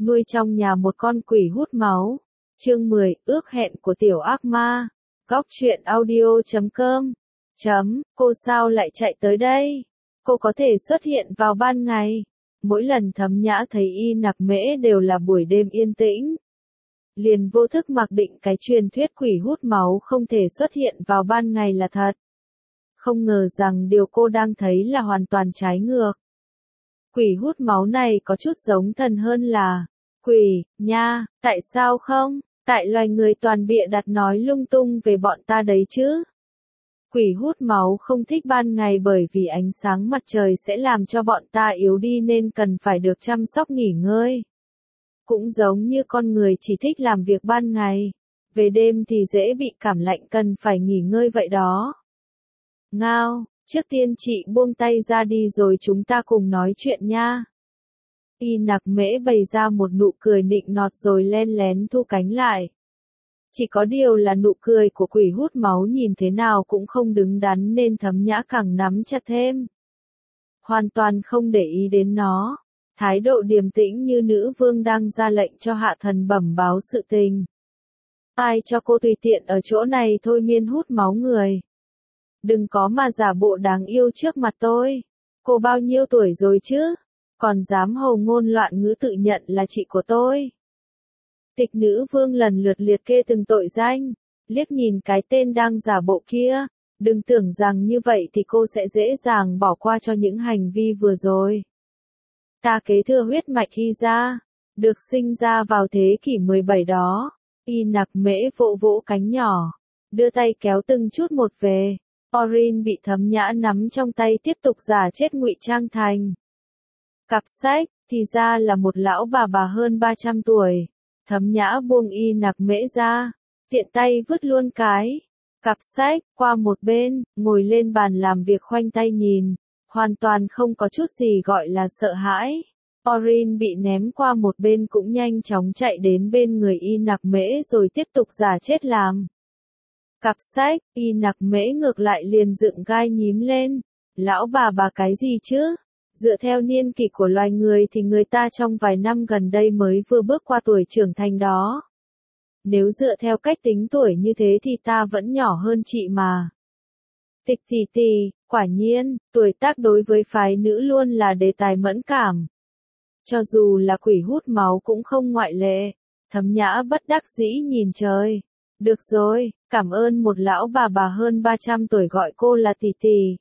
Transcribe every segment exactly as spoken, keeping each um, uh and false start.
nuôi trong nhà một con quỷ hút máu. Chương mười, ước hẹn của tiểu ác ma. Góc truyện audio chấm com. Chấm, cô sao lại chạy tới đây? Cô có thể xuất hiện vào ban ngày. Mỗi lần Thấm Nhã thấy Y Nặc Mễ đều là buổi đêm yên tĩnh. Liền vô thức mặc định cái truyền thuyết quỷ hút máu không thể xuất hiện vào ban ngày là thật. Không ngờ rằng điều cô đang thấy là hoàn toàn trái ngược. Quỷ hút máu này có chút giống thần hơn là quỷ, nha, tại sao không? Tại loài người toàn bịa đặt nói lung tung về bọn ta đấy chứ. Quỷ hút máu không thích ban ngày bởi vì ánh sáng mặt trời sẽ làm cho bọn ta yếu đi nên cần phải được chăm sóc nghỉ ngơi. Cũng giống như con người chỉ thích làm việc ban ngày, về đêm thì dễ bị cảm lạnh cần phải nghỉ ngơi vậy đó. Ngao, trước tiên chị buông tay ra đi rồi chúng ta cùng nói chuyện nha. Y Nặc Mễ bày ra một nụ cười nịnh nọt rồi len lén thu cánh lại. Chỉ có điều là nụ cười của quỷ hút máu nhìn thế nào cũng không đứng đắn nên Thấm Nhã càng nắm chặt thêm. Hoàn toàn không để ý đến nó. Thái độ điềm tĩnh như nữ vương đang ra lệnh cho hạ thần bẩm báo sự tình. Ai cho cô tùy tiện ở chỗ này thôi miên hút máu người. Đừng có mà giả bộ đáng yêu trước mặt tôi. Cô bao nhiêu tuổi rồi chứ? Còn dám hồ ngôn loạn ngữ tự nhận là chị của tôi. Tịch nữ vương lần lượt liệt kê từng tội danh, liếc nhìn cái tên đang giả bộ kia, đừng tưởng rằng như vậy thì cô sẽ dễ dàng bỏ qua cho những hành vi vừa rồi. Ta kế thừa huyết mạch Hy gia, được sinh ra vào thế kỷ mười bảy đó. Y Nặc Mễ vỗ vỗ cánh nhỏ, đưa tay kéo từng chút một về. Orin bị Thấm Nhã nắm trong tay tiếp tục giả chết ngụy trang thành cặp sách, thì ra là một lão bà bà hơn ba trăm tuổi. Thấm Nhã buông Y Nặc Mễ ra, tiện tay vứt luôn cái cặp sách qua một bên, ngồi lên bàn làm việc khoanh tay nhìn, hoàn toàn không có chút gì gọi là sợ hãi. Orin bị ném qua một bên cũng nhanh chóng chạy đến bên người Y Nặc Mễ rồi tiếp tục giả chết làm cặp sách. Y Nặc Mễ ngược lại liền dựng gai nhím lên. Lão bà bà cái gì chứ? Dựa theo niên kỷ của loài người thì người ta trong vài năm gần đây mới vừa bước qua tuổi trưởng thành đó. Nếu dựa theo cách tính tuổi như thế thì ta vẫn nhỏ hơn chị mà. Tịch tỷ tỷ, quả nhiên, tuổi tác đối với phái nữ luôn là đề tài mẫn cảm. Cho dù là quỷ hút máu cũng không ngoại lệ. Thấm Nhã bất đắc dĩ nhìn trời. Được rồi, cảm ơn một lão bà bà hơn ba trăm tuổi gọi cô là tỷ tỷ.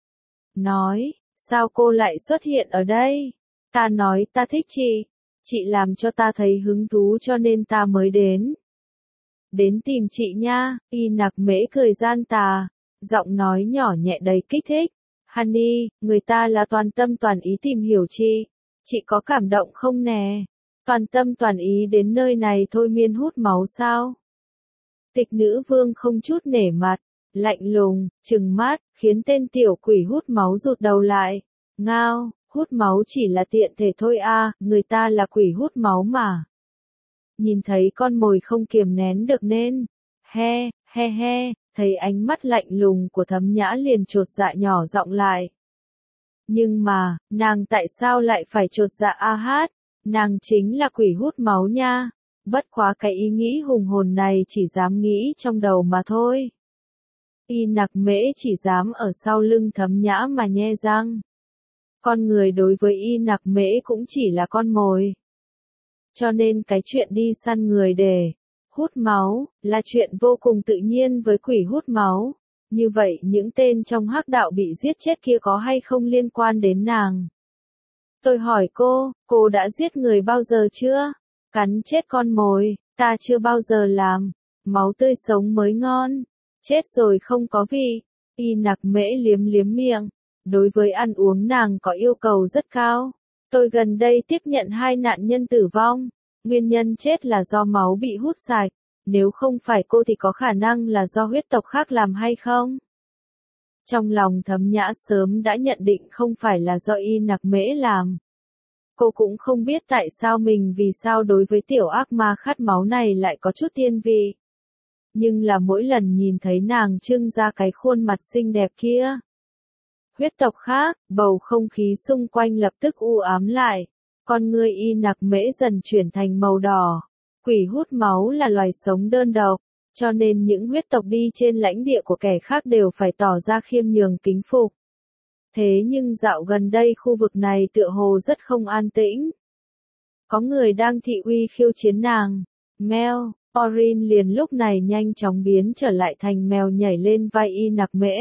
Nói, sao cô lại xuất hiện ở đây? Ta nói ta thích chị. Chị làm cho ta thấy hứng thú cho nên ta mới đến. Đến tìm chị nha. Y Nặc Mễ cười gian tà, giọng nói nhỏ nhẹ đầy kích thích. Honey, người ta là toàn tâm toàn ý tìm hiểu chị. Chị có cảm động không nè? Toàn tâm toàn ý đến nơi này thôi miên hút máu sao? Tịch nữ vương không chút nể mặt, lạnh lùng, trừng mắt, khiến tên tiểu quỷ hút máu rụt đầu lại. Ngao, hút máu chỉ là tiện thể thôi à, người ta là quỷ hút máu mà. Nhìn thấy con mồi không kiềm nén được nên, he, he he, thấy ánh mắt lạnh lùng của Thấm Nhã liền chột dạ nhỏ giọng lại. Nhưng mà, nàng tại sao lại phải chột dạ a hát? Nàng chính là quỷ hút máu nha. Bất quá cái ý nghĩ hùng hồn này chỉ dám nghĩ trong đầu mà thôi. Y Nặc Mễ chỉ dám ở sau lưng Thấm Nhã mà nhe răng. Con người đối với Y Nặc Mễ cũng chỉ là con mồi. Cho nên cái chuyện đi săn người để hút máu là chuyện vô cùng tự nhiên với quỷ hút máu. Như vậy những tên trong hắc đạo bị giết chết kia có hay không liên quan đến nàng? Tôi hỏi cô, cô đã giết người bao giờ chưa? Cắn chết con mồi, ta chưa bao giờ làm. Máu tươi sống mới ngon. Chết rồi không có vị. Y Nặc Mễ liếm liếm miệng. Đối với ăn uống nàng có yêu cầu rất cao. Tôi gần đây tiếp nhận hai nạn nhân tử vong. Nguyên nhân chết là do máu bị hút sạch. Nếu không phải cô thì có khả năng là do huyết tộc khác làm hay không? Trong lòng Thấm Nhã sớm đã nhận định không phải là do Y Nặc Mễ làm. Cô cũng không biết tại sao mình vì sao đối với tiểu ác ma khát máu này lại có chút thiên vị. Nhưng là mỗi lần nhìn thấy nàng trưng ra cái khuôn mặt xinh đẹp kia. Huyết tộc khác, bầu không khí xung quanh lập tức u ám lại. Con ngươi Y Nặc Mễ dần chuyển thành màu đỏ. Quỷ hút máu là loài sống đơn độc, cho nên những huyết tộc đi trên lãnh địa của kẻ khác đều phải tỏ ra khiêm nhường kính phục. Thế nhưng dạo gần đây khu vực này tựa hồ rất không an tĩnh. Có người đang thị uy khiêu chiến nàng. Mel, Orin liền lúc này nhanh chóng biến trở lại thành mèo nhảy lên vai Y Nặc Mễ.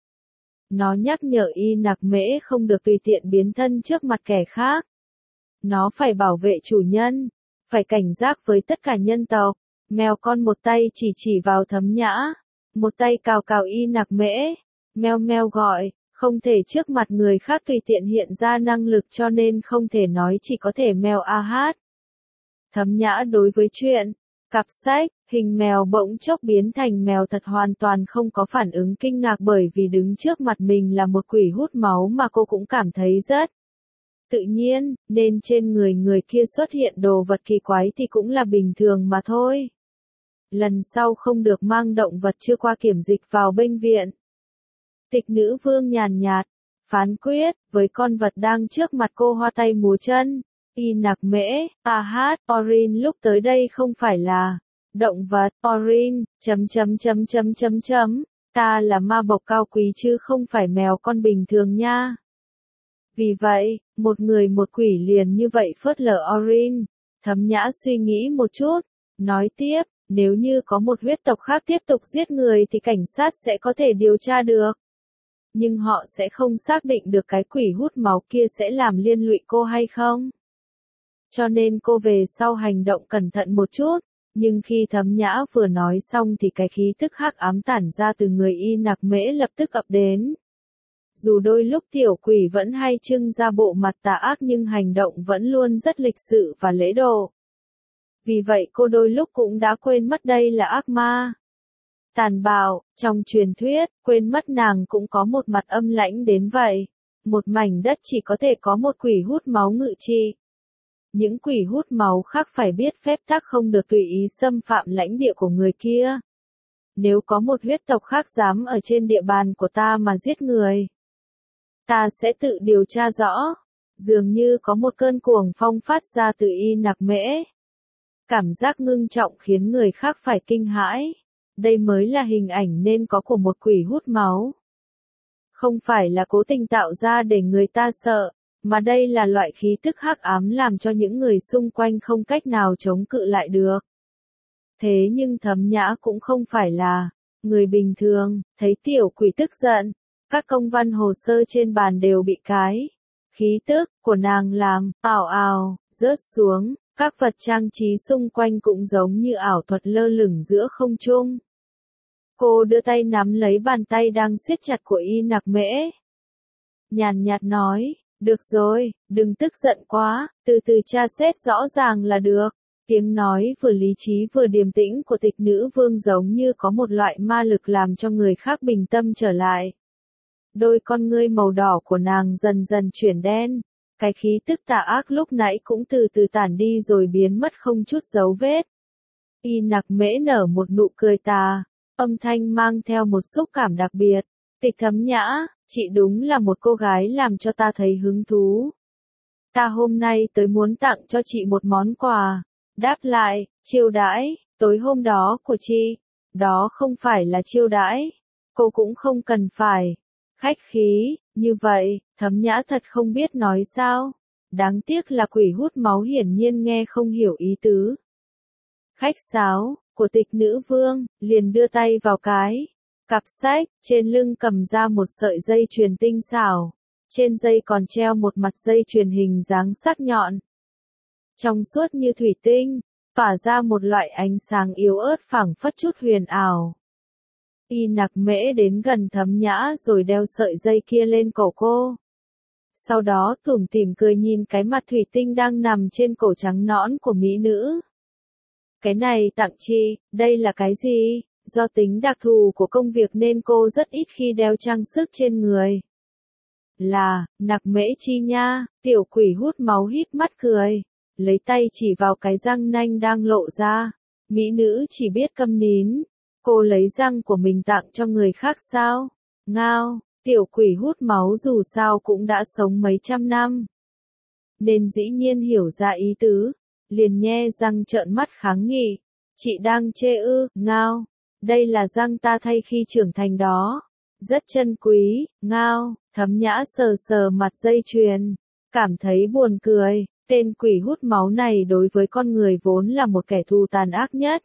Nó nhắc nhở Y Nặc Mễ không được tùy tiện biến thân trước mặt kẻ khác. Nó phải bảo vệ chủ nhân, phải cảnh giác với tất cả nhân tộc. Mèo con một tay chỉ chỉ vào Thấm Nhã, một tay cào cào Y Nặc Mễ. Meo meo gọi, không thể trước mặt người khác tùy tiện hiện ra năng lực cho nên không thể nói, chỉ có thể mèo a hát. Thấm Nhã đối với chuyện cặp sách, hình mèo bỗng chốc biến thành mèo thật hoàn toàn không có phản ứng kinh ngạc, bởi vì đứng trước mặt mình là một quỷ hút máu mà cô cũng cảm thấy rất tự nhiên, nên trên người người kia xuất hiện đồ vật kỳ quái thì cũng là bình thường mà thôi. Lần sau không được mang động vật chưa qua kiểm dịch vào bệnh viện. Tịch nữ vương nhàn nhạt, phán quyết, với con vật đang trước mặt cô hoa tay múa chân. Y Nặc Mễ, a hát, Orin lúc tới đây không phải là động vật, Orin, chấm chấm chấm chấm chấm chấm, ta là ma bộc cao quý chứ không phải mèo con bình thường nha. Vì vậy, một người một quỷ liền như vậy phớt lờ Orin. Thấm Nhã suy nghĩ một chút, nói tiếp, nếu như có một huyết tộc khác tiếp tục giết người thì cảnh sát sẽ có thể điều tra được. Nhưng họ sẽ không xác định được cái quỷ hút máu kia sẽ làm liên lụy cô hay không. Cho nên cô về sau hành động cẩn thận một chút, nhưng khi Thấm Nhã vừa nói xong thì cái khí tức hắc ám tản ra từ người Y Nặc Mễ lập tức ập đến. Dù đôi lúc tiểu quỷ vẫn hay trưng ra bộ mặt tà ác nhưng hành động vẫn luôn rất lịch sự và lễ độ. Vì vậy cô đôi lúc cũng đã quên mất đây là ác ma. Tàn bạo, trong truyền thuyết, quên mất nàng cũng có một mặt âm lãnh đến vậy. Một mảnh đất chỉ có thể có một quỷ hút máu ngự trị. Những quỷ hút máu khác phải biết phép tắc không được tùy ý xâm phạm lãnh địa của người kia. Nếu có một huyết tộc khác dám ở trên địa bàn của ta mà giết người, ta sẽ tự điều tra rõ. Dường như có một cơn cuồng phong phát ra từ Y Nặc Mễ. Cảm giác ngưng trọng khiến người khác phải kinh hãi. Đây mới là hình ảnh nên có của một quỷ hút máu. Không phải là cố tình tạo ra để người ta sợ, mà đây là loại khí tức hắc ám làm cho những người xung quanh không cách nào chống cự lại được. Thế nhưng Thấm Nhã cũng không phải là người bình thường, thấy tiểu quỷ tức giận, các công văn hồ sơ trên bàn đều bị cái khí tức của nàng làm ào ào rớt xuống, các vật trang trí xung quanh cũng giống như ảo thuật lơ lửng giữa không trung. Cô đưa tay nắm lấy bàn tay đang siết chặt của Y Nặc Mễ. Nhàn nhạt nói, được rồi, đừng tức giận quá, từ từ tra xét rõ ràng là được. Tiếng nói vừa lý trí vừa điềm tĩnh của tịch nữ vương giống như có một loại ma lực làm cho người khác bình tâm trở lại. Đôi con ngươi màu đỏ của nàng dần dần chuyển đen. Cái khí tức tà ác lúc nãy cũng từ từ tản đi rồi biến mất không chút dấu vết. Y Nặc Mễ nở một nụ cười tà, âm thanh mang theo một xúc cảm đặc biệt. Tịch Thấm Nhã, chị đúng là một cô gái làm cho ta thấy hứng thú. Ta hôm nay tới muốn tặng cho chị một món quà. Đáp lại, chiêu đãi, tối hôm đó của chị. Đó không phải là chiêu đãi. Cô cũng không cần phải khách khí, như vậy, Thấm Nhã thật không biết nói sao. Đáng tiếc là quỷ hút máu hiển nhiên nghe không hiểu ý tứ. Khách sáo, của tịch nữ vương, liền đưa tay vào cái cặp sách, trên lưng cầm ra một sợi dây chuyền tinh xảo. Trên dây còn treo một mặt dây chuyền hình dáng sắc nhọn. Trong suốt như thủy tinh, tỏa ra một loại ánh sáng yếu ớt phảng phất chút huyền ảo. Y Nặc Mễ đến gần Thấm Nhã rồi đeo sợi dây kia lên cổ cô. Sau đó tủm tỉm cười nhìn cái mặt thủy tinh đang nằm trên cổ trắng nõn của mỹ nữ. Cái này tặng chị, đây là cái gì? Do tính đặc thù của công việc nên cô rất ít khi đeo trang sức trên người. Là, Nặc Mễ chi nha, tiểu quỷ hút máu híp mắt cười. Lấy tay chỉ vào cái răng nanh đang lộ ra. Mỹ nữ chỉ biết câm nín. Cô lấy răng của mình tặng cho người khác sao? Ngao, tiểu quỷ hút máu dù sao cũng đã sống mấy trăm năm. nên dĩ nhiên hiểu ra ý tứ, liền nhe răng trợn mắt kháng nghị. Chị đang chê ư, ngao, đây là răng ta thay khi trưởng thành đó, rất chân quý, ngao, Thấm Nhã sờ sờ mặt dây chuyền, cảm thấy buồn cười, tên quỷ hút máu này đối với con người vốn là một kẻ thù tàn ác nhất.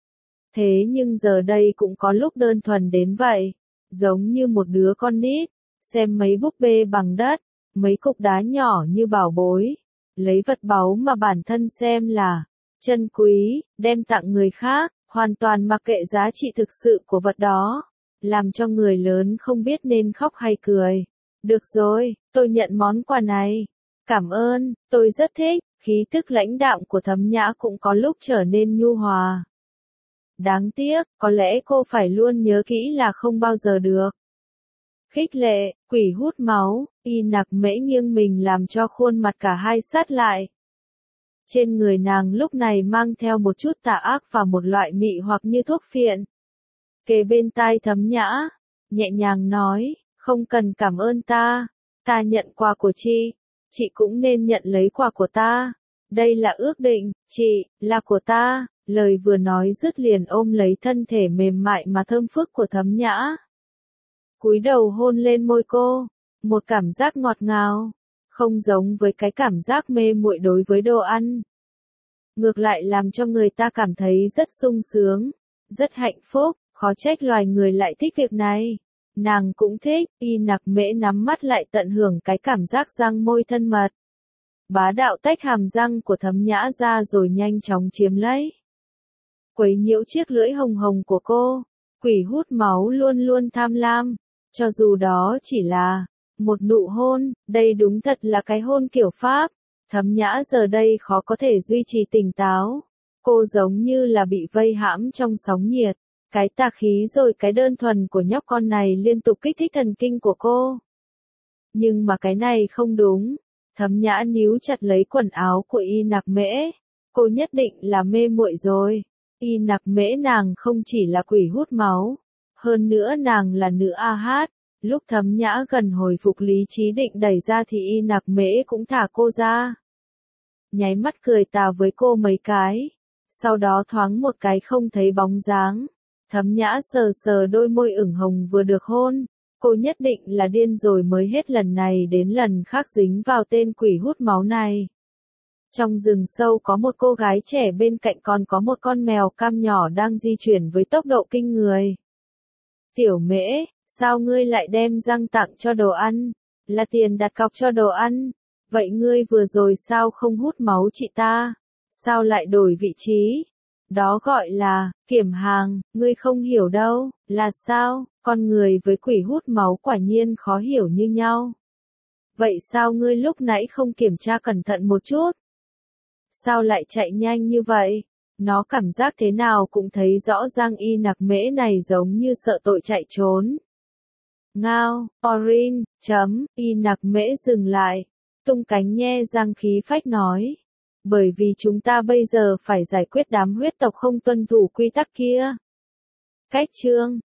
Thế nhưng giờ đây cũng có lúc đơn thuần đến vậy, giống như một đứa con nít, xem mấy búp bê bằng đất, mấy cục đá nhỏ như bảo bối, lấy vật báu mà bản thân xem là chân quý, đem tặng người khác, hoàn toàn mặc kệ giá trị thực sự của vật đó, làm cho người lớn không biết nên khóc hay cười. Được rồi, tôi nhận món quà này. Cảm ơn, tôi rất thích, khí thức lãnh đạm của Thấm Nhã cũng có lúc trở nên nhu hòa. Đáng tiếc, có lẽ cô phải luôn nhớ kỹ là không bao giờ được. Khích lệ, quỷ hút máu, Y Nặc Mễ nghiêng mình làm cho khuôn mặt cả hai sát lại. Trên người nàng lúc này mang theo một chút tà ác và một loại mị hoặc như thuốc phiện. Kề bên tai Thấm Nhã, nhẹ nhàng nói, không cần cảm ơn ta, ta nhận quà của chị, chị cũng nên nhận lấy quà của ta. Đây là ước định, chị, là của ta. Lời vừa nói dứt liền ôm lấy thân thể mềm mại mà thơm phức của Thấm Nhã. Cúi đầu hôn lên môi cô, một cảm giác ngọt ngào, không giống với cái cảm giác mê muội đối với đồ ăn. Ngược lại làm cho người ta cảm thấy rất sung sướng, rất hạnh phúc, khó trách loài người lại thích việc này. Nàng cũng thích, Y Nặc Mễ nắm mắt lại tận hưởng cái cảm giác răng môi thân mật. Bá đạo tách hàm răng của Thấm Nhã ra rồi nhanh chóng chiếm lấy. Quấy nhiễu chiếc lưỡi hồng hồng của cô, quỷ hút máu luôn luôn tham lam, cho dù đó chỉ là một nụ hôn, đây đúng thật là cái hôn kiểu Pháp. Thấm Nhã giờ đây khó có thể duy trì tỉnh táo, cô giống như là bị vây hãm trong sóng nhiệt, cái tà khí rồi cái đơn thuần của nhóc con này liên tục kích thích thần kinh của cô. Nhưng mà cái này không đúng, Thấm Nhã níu chặt lấy quần áo của Y Nặc Mễ, cô nhất định là mê muội rồi. Y Nặc Mễ nàng không chỉ là quỷ hút máu, hơn nữa nàng là nữ a hát. Lúc Thấm Nhã gần hồi phục lý trí định đẩy ra thì Y Nặc Mễ cũng thả cô ra. Nháy mắt cười tà với cô mấy cái, sau đó thoáng một cái không thấy bóng dáng. Thấm Nhã sờ sờ đôi môi ửng hồng vừa được hôn, cô nhất định là điên rồi mới hết lần này đến lần khác dính vào tên quỷ hút máu này. Trong rừng sâu có một cô gái trẻ bên cạnh còn có một con mèo cam nhỏ đang di chuyển với tốc độ kinh người. Tiểu Mễ, sao ngươi lại đem răng tặng cho đồ ăn? Là tiền đặt cọc cho đồ ăn. Vậy ngươi vừa rồi sao không hút máu chị ta? Sao lại đổi vị trí? Đó gọi là kiểm hàng, ngươi không hiểu đâu. Là sao? Con người với quỷ hút máu quả nhiên khó hiểu như nhau. Vậy sao ngươi lúc nãy không kiểm tra cẩn thận một chút? Sao lại chạy nhanh như vậy? Nó cảm giác thế nào cũng thấy rõ ràng Y Nặc Mễ này giống như sợ tội chạy trốn. Ngao, Orin, chấm, Y Nặc Mễ dừng lại, tung cánh nhe răng khí phách nói. Bởi vì chúng ta bây giờ phải giải quyết đám huyết tộc không tuân thủ quy tắc kia. Cách chương